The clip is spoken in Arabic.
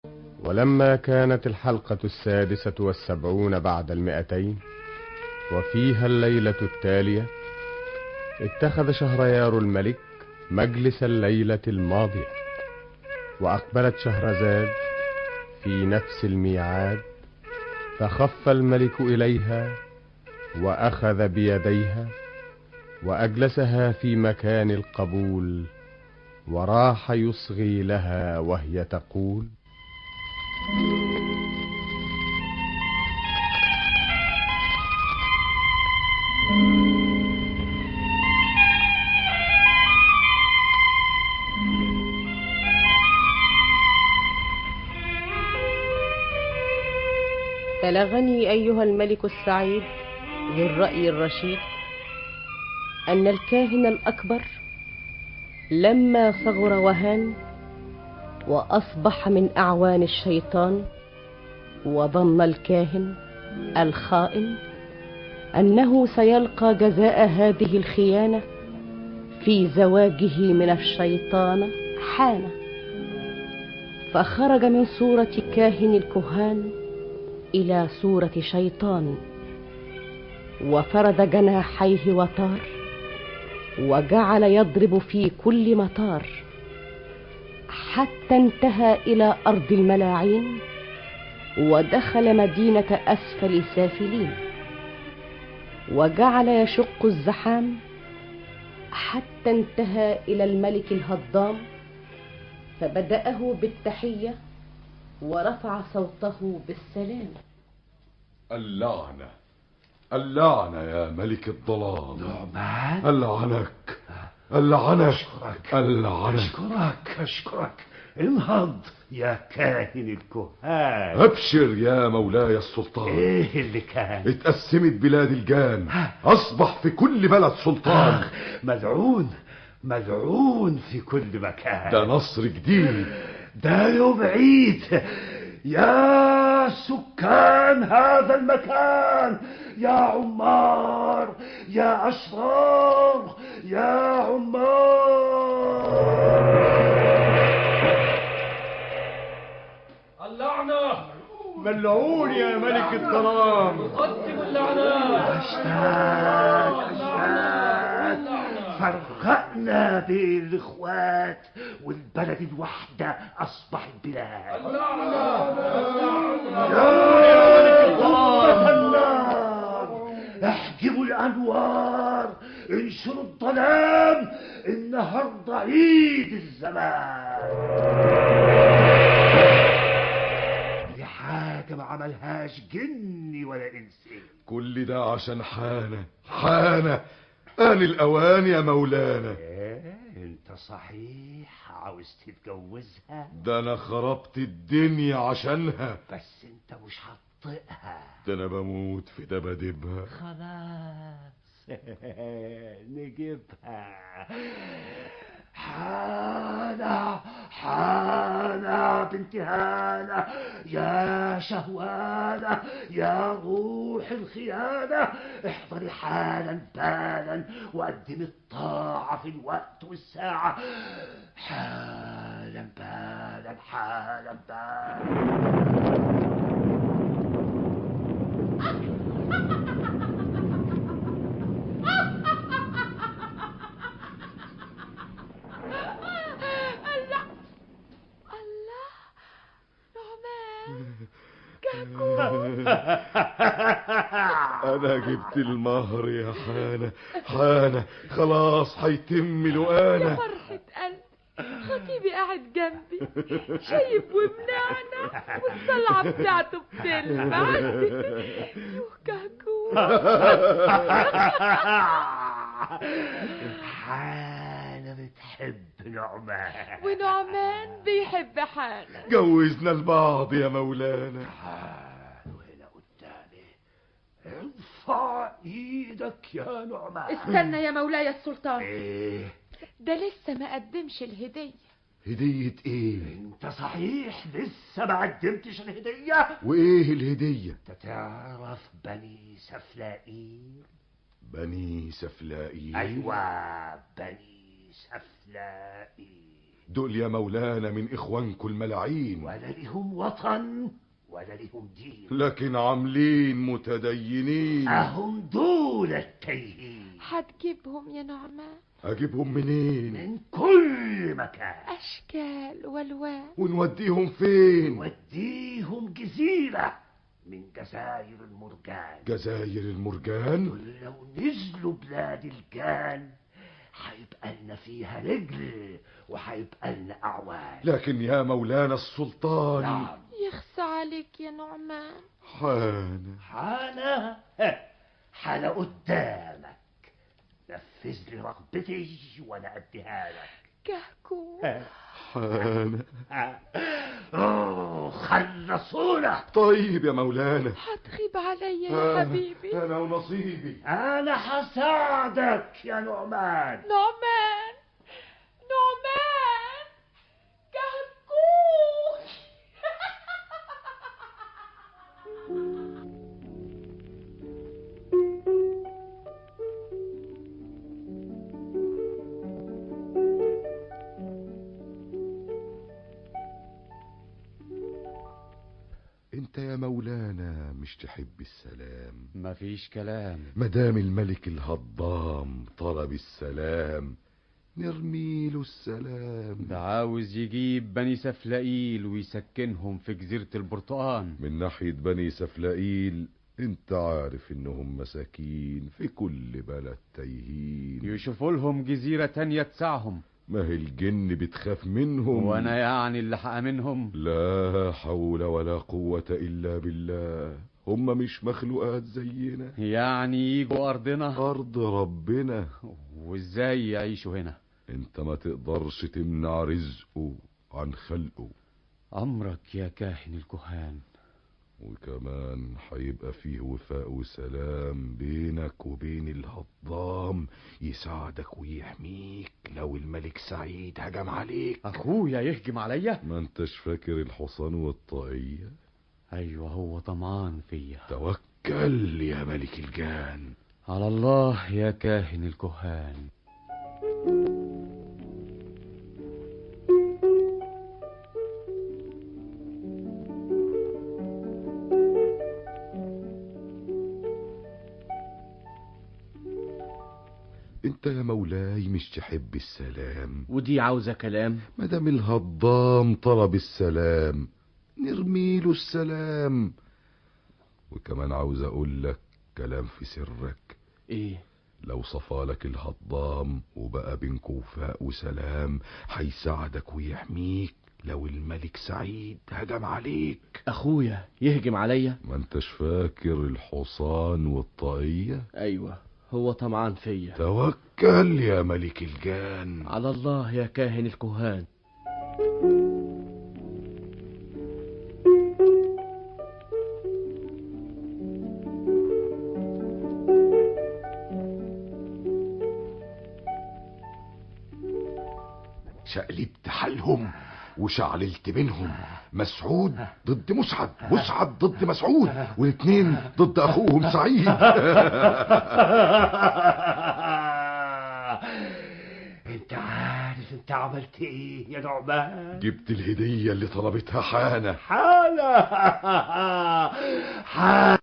ولما كانت الحلقة 76 بعد 200 وفيها الليلة التالية، اتخذ شهريار الملك مجلس الليلة الماضية، وأقبلت شهرزاد في نفس الميعاد، فخف الملك إليها وأخذ بيديها وأجلسها في مكان القبول، وراح يصغي لها وهي تقول: بلغني أيها الملك السعيد ذو الرأي الرشيد أن الكاهن الأكبر لما صغر وهان وأصبح من أعوان الشيطان، وظن الكاهن الخائن أنه سيلقى جزاء هذه الخيانة في زواجه من الشيطان حانة، فخرج من صورة كاهن الكهان إلى صورة شيطان، وفرد جناحيه وطار، وجعل يضرب في كل مطار، حتى انتهى إلى أرض الملاعين، ودخل مدينة أسفل سافلين، وجعل يشق الزحام حتى انتهى إلى الملك الهضام، فبدأه بالتحية ورفع صوته بالسلام: اللعنة اللعنة يا ملك الظلام. نعمان، اللعنك اللعنك أشكرك. انهض يا كاهن الكهان. أبشر يا مولاي السلطان. ايه اللي كان؟ اتقسمت بلاد الجان، أصبح في كل بلد سلطان. ملعون في كل مكان. ده نصر جديد، ده يوم عيد. يا سكان هذا المكان، يا عمار، يا أشرار، يا عمار. اللعنة ملعون يا ملك الظلام. قدم اللعنات. أشتات فرقنا بين الإخوات، والبلد الوحدة أصبحت بلاد. يا النار، احجبوا الأنوار، انشروا الظلام، النهارده عيد الزمان. دي حاجة ما عملهاش جني ولا إنسي. كل ده عشان حانة آن الأوان يا مولانا. انت صحيح عاوز تتجوزها؟ ده أنا خربت الدنيا عشانها، بس انت مش هتطيقها. ده أنا بموت في دبادبها. خلاص نجيبها. حانة بنت هانة، يا شهوانة، يا روح الخيانة، احضري حالا بالا وقدمي الطاعة في الوقت والساعة. حالا بالا. أنا جبت المهر يا حانة، خلاص هيتم لقانا. يا فرحة قلبي، خطيبي قاعد جنبي شايب ومنعنع، والصلعة بتاعته بتلمع. يوه كهكون. حانة بتحب نعمان، ونعمان بيحب حانة. جوزنا البعض يا مولانا. تعالوا هنا قدامي، ارفع ايدك يا نعمان. استنى يا مولاي السلطان. ايه ده لسه ما قدمش الهدية. هدية ايه؟ انت صحيح لسه ما قدمتش الهدية؟ وايه الهدية؟ انت تعرف بني سفلائيل؟ بني سفلائيل؟ ايوه بني سفلائيل. دول يا مولانا من إخوانكم الملاعين، ولا لهم وطن ولا لهم دين، لكن عاملين متدينين. أهم دول التايهين. هتجيبهم يا نعمان؟ أجيبهم منين؟ من كل مكان، أشكال والوان. ونوديهم فين؟ وديهم جزيرة من جزاير المرجان. جزاير المرجان؟ دول لو نزلوا بلاد الجان هيبقى لنا فيها رجل وهيبقى لنا أعوان. لكن يا مولانا السلطان. نعم. يخص عليك يا نعمان. حانة قدامك. نفذ لي رغبتي وانا اديها لك. كهكون. خلصونا. طيب يا مولانا. هتغيب عليا يا حبيبي. أنا ونصيبي. أنا هساعدك يا نعمان. نعمان نعمان كهكون. انت يا مولانا مش تحب السلام؟ مفيش كلام. مدام الملك الهضام طلب السلام نرميله السلام. ده عاوز يجيب بني سفلائيل ويسكنهم في جزيرة البرتقال. من ناحية بني سفلائيل انت عارف انهم مساكين في كل بلد تايهين. يشوفوا لهم جزيرة تانية تسعهم. ما هي الجن بتخاف منهم. وانا يعني اللي هأمنهم؟ لا حول ولا قوة الا بالله. هم مش مخلوقات زينا. يعني يجوا ارضنا؟ ارض ربنا. وازاي يعيشوا هنا؟ انت ما تقدرش تمنع رزقه عن خلقه. امرك يا كاهن الكهان. وكمان هيبقى فيه وفاء وسلام بينك وبين الهضام، يساعدك ويحميك لو الملك سعيد هجم عليك. اخويا يهجم عليا؟ ما انتش فاكر الحصان والطاقية؟ ايوه هو طمعان فيا. توكل يا ملك الجان. على الله يا كاهن الكهان. انت يا مولاي مش تحب السلام؟ ودي عاوزة كلام. مدام الهضام طلب السلام نرميله السلام. وكمان عاوز اقول لك كلام في سرك. ايه؟ لو صفالك الهضام وبقى بينك وفاء وسلام هيساعدك ويحميك لو الملك سعيد هجم عليك. اخويا يهجم عليا؟ ما انتش فاكر الحصان والطاقية؟ ايوه هو طمعان فيا. توكل يا ملك الجان. على الله يا كاهن الكهان. شقلبت حالهم وشعللت بينهم. مسعود ضد مسعد، مسعد ضد مسعود، والاتنين ضد اخوهم سعيد. انت عارف انت عملت ايه يا نعمان؟ جبت الهدية اللي طلبتها حانة. حانة